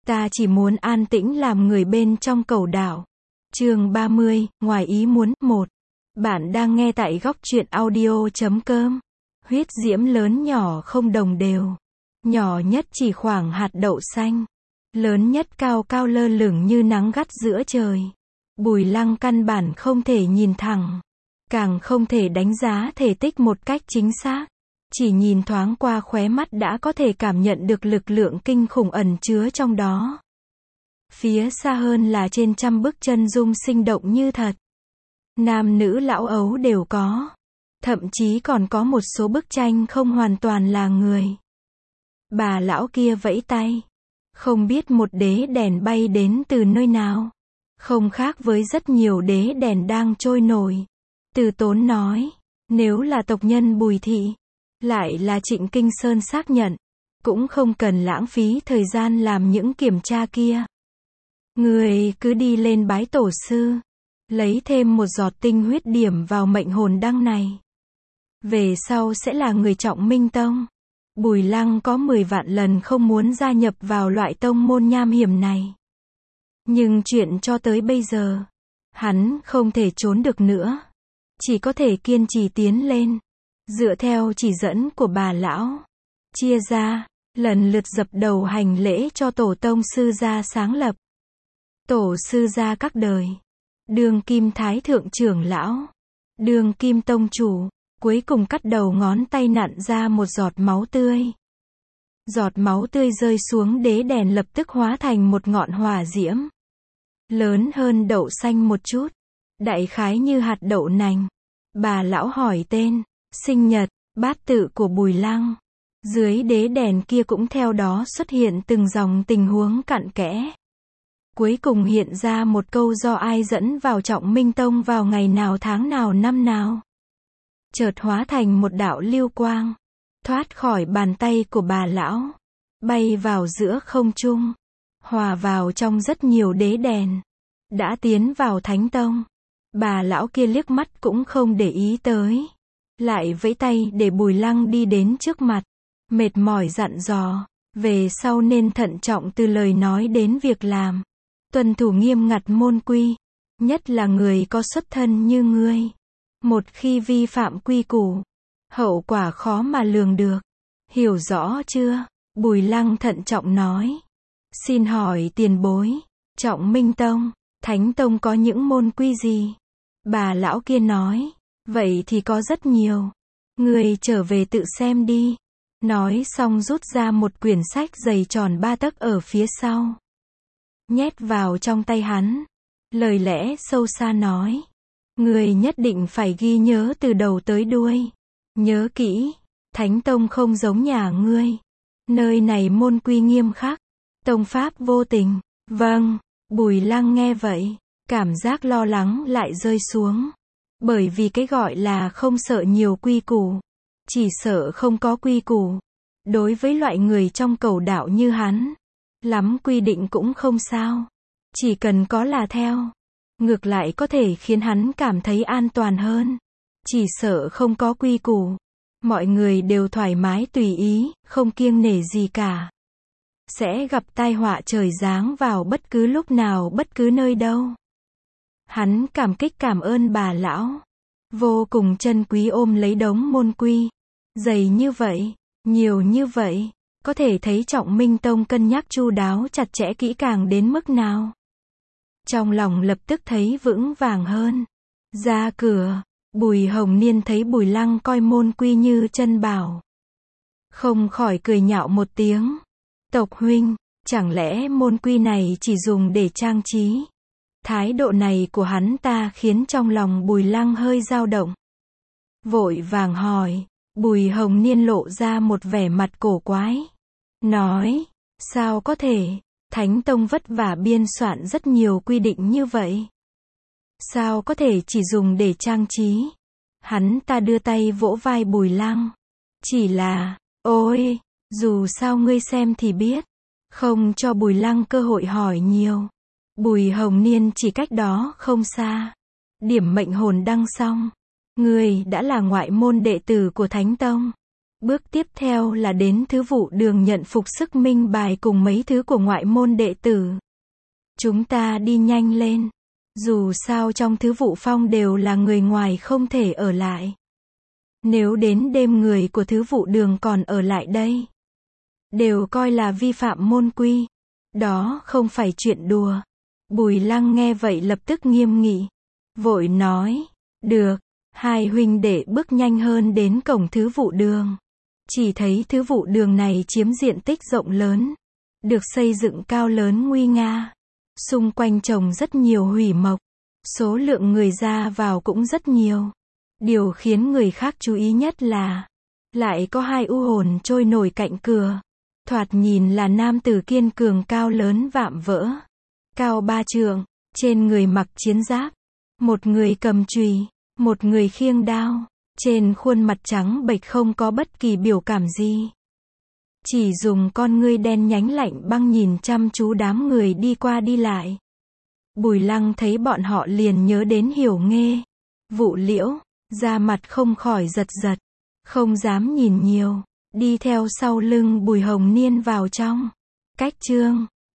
Ta chỉ muốn an tĩnh làm người bên trong cầu đảo. Chương 30, ngoài ý muốn, 1. Bạn đang nghe tại góc truyện audio.com. Huyết diễm lớn nhỏ không đồng đều. Nhỏ nhất chỉ khoảng hạt đậu xanh. Lớn nhất cao cao lơ lửng như nắng gắt giữa trời. Bùi Lăng căn bản không thể nhìn thẳng. Càng không thể đánh giá thể tích một cách chính xác. Chỉ nhìn thoáng qua khóe mắt đã có thể cảm nhận được lực lượng kinh khủng ẩn chứa trong đó. Phía xa hơn là trên trăm bức chân dung sinh động như thật. Nam nữ lão ấu đều có. Thậm chí còn có một số bức tranh không hoàn toàn là người. Bà lão kia vẫy tay. Không biết một đế đèn bay đến từ nơi nào. Không khác với rất nhiều đế đèn đang trôi nổi. Từ Tốn nói, nếu là tộc nhân Bùi thị, lại là Trịnh Kinh Sơn xác nhận, cũng không cần lãng phí thời gian làm những kiểm tra kia. Người cứ đi lên bái tổ sư, lấy thêm một giọt tinh huyết điểm vào mệnh hồn đăng này. Về sau sẽ là người Trọng Minh Tông. Bùi Lăng có 10 vạn lần không muốn gia nhập vào loại tông môn nham hiểm này. Nhưng chuyện cho tới bây giờ, hắn không thể trốn được nữa. Chỉ có thể kiên trì tiến lên. Dựa theo chỉ dẫn của bà lão. Chia ra, lần lượt dập đầu hành lễ cho tổ tông sư gia sáng lập. Tổ sư gia các đời. Đương kim thái thượng trưởng lão. Đương kim tông chủ. Cuối cùng cắt đầu ngón tay nặn ra một giọt máu tươi. Giọt máu tươi rơi xuống đế đèn lập tức hóa thành một ngọn hỏa diễm. Lớn hơn đậu xanh một chút. Đại khái như hạt đậu nành. Bà lão hỏi tên, sinh nhật, bát tự của Bùi Lăng. Dưới đế đèn kia cũng theo đó xuất hiện từng dòng tình huống cặn kẽ. Cuối cùng hiện ra một câu do ai dẫn vào Trọng Minh Tông vào ngày nào tháng nào năm nào. Chợt hóa thành một đạo lưu quang. Thoát khỏi bàn tay của bà lão. Bay vào giữa không trung. Hòa vào trong rất nhiều đế đèn. Đã tiến vào Thánh Tông. Bà lão kia liếc mắt cũng không để ý tới. Lại vẫy tay để Bùi Lăng đi đến trước mặt. Mệt mỏi dặn dò. Về sau nên thận trọng từ lời nói đến việc làm. Tuân thủ nghiêm ngặt môn quy. Nhất là người có xuất thân như ngươi. Một khi vi phạm quy củ. Hậu quả khó mà lường được. Hiểu rõ chưa? Bùi Lăng thận trọng nói. Xin hỏi tiền bối. Trọng Minh Tông, Thánh Tông có những môn quy gì? Bà lão kia nói. Vậy thì có rất nhiều. Người trở về tự xem đi. Nói xong rút ra một quyển sách dày tròn 3 tấc ở phía sau. Nhét vào trong tay hắn. Lời lẽ sâu xa nói. Người nhất định phải ghi nhớ từ đầu tới đuôi. Nhớ kỹ. Thánh Tông không giống nhà ngươi. Nơi này môn quy nghiêm khắc. Tông pháp vô tình. Vâng. Bùi Lăng nghe vậy. Cảm giác lo lắng lại rơi xuống. Bởi vì cái gọi là không sợ nhiều quy củ. Chỉ sợ không có quy củ. Đối với loại người trong cầu đạo như hắn. Lắm quy định cũng không sao. Chỉ cần có là theo. Ngược lại có thể khiến hắn cảm thấy an toàn hơn. Chỉ sợ không có quy củ. Mọi người đều thoải mái tùy ý, không kiêng nể gì cả. Sẽ gặp tai họa trời giáng vào bất cứ lúc nào bất cứ nơi đâu. Hắn cảm kích cảm ơn bà lão. Vô cùng trân quý ôm lấy đống môn quy. Dày như vậy, nhiều như vậy. Có thể thấy Trọng Minh Tông cân nhắc chu đáo chặt chẽ kỹ càng đến mức nào. Trong lòng lập tức thấy vững vàng hơn. Ra cửa, Bùi Hồng Niên thấy Bùi Lăng coi môn quy như chân bảo. Không khỏi cười nhạo một tiếng. Tộc huynh, chẳng lẽ môn quy này chỉ dùng để trang trí? Thái độ này của hắn ta khiến trong lòng Bùi Lăng hơi dao động. Vội vàng hỏi, Bùi Hồng Niên lộ ra một vẻ mặt cổ quái. Nói, sao có thể, Thánh Tông vất vả biên soạn rất nhiều quy định như vậy. Sao có thể chỉ dùng để trang trí? Hắn ta đưa tay vỗ vai Bùi Lăng. Chỉ là, ôi, dù sao ngươi xem thì biết. Không cho Bùi Lăng cơ hội hỏi nhiều. Bùi Hồng Niên chỉ cách đó không xa. Điểm mệnh hồn đăng xong. Ngươi đã là ngoại môn đệ tử của Thánh Tông. Bước tiếp theo là đến Thứ Vụ Đường nhận phục sức minh bài cùng mấy thứ của ngoại môn đệ tử. Chúng ta đi nhanh lên. Dù sao trong Thứ Vụ Phong đều là người ngoài không thể ở lại. Nếu đến đêm người của Thứ Vụ Đường còn ở lại đây, đều coi là vi phạm môn quy. Đó không phải chuyện đùa. Bùi Lăng nghe vậy lập tức nghiêm nghị. Vội nói, được. Hai huynh đệ bước nhanh hơn đến cổng Thứ Vụ Đường. Chỉ thấy Thứ Vụ Đường này chiếm diện tích rộng lớn, được xây dựng cao lớn nguy nga. Xung quanh trồng rất nhiều hủy mộc. Số lượng người ra vào cũng rất nhiều. Điều khiến người khác chú ý nhất là lại có hai u hồn trôi nổi cạnh cửa. Thoạt nhìn là nam tử kiên cường cao lớn vạm vỡ, cao 3 trượng, trên người mặc chiến giáp, một người cầm chùy, một người khiêng đao, trên khuôn mặt trắng bệch không có bất kỳ biểu cảm gì. Chỉ dùng con ngươi đen nhánh lạnh băng nhìn chăm chú đám người đi qua đi lại. Bùi Lăng thấy bọn họ liền nhớ đến Hiểu Nghê, Vụ Liễu, da mặt không khỏi giật giật, không dám nhìn nhiều, đi theo sau lưng Bùi Hồng Niên vào trong. Cách chương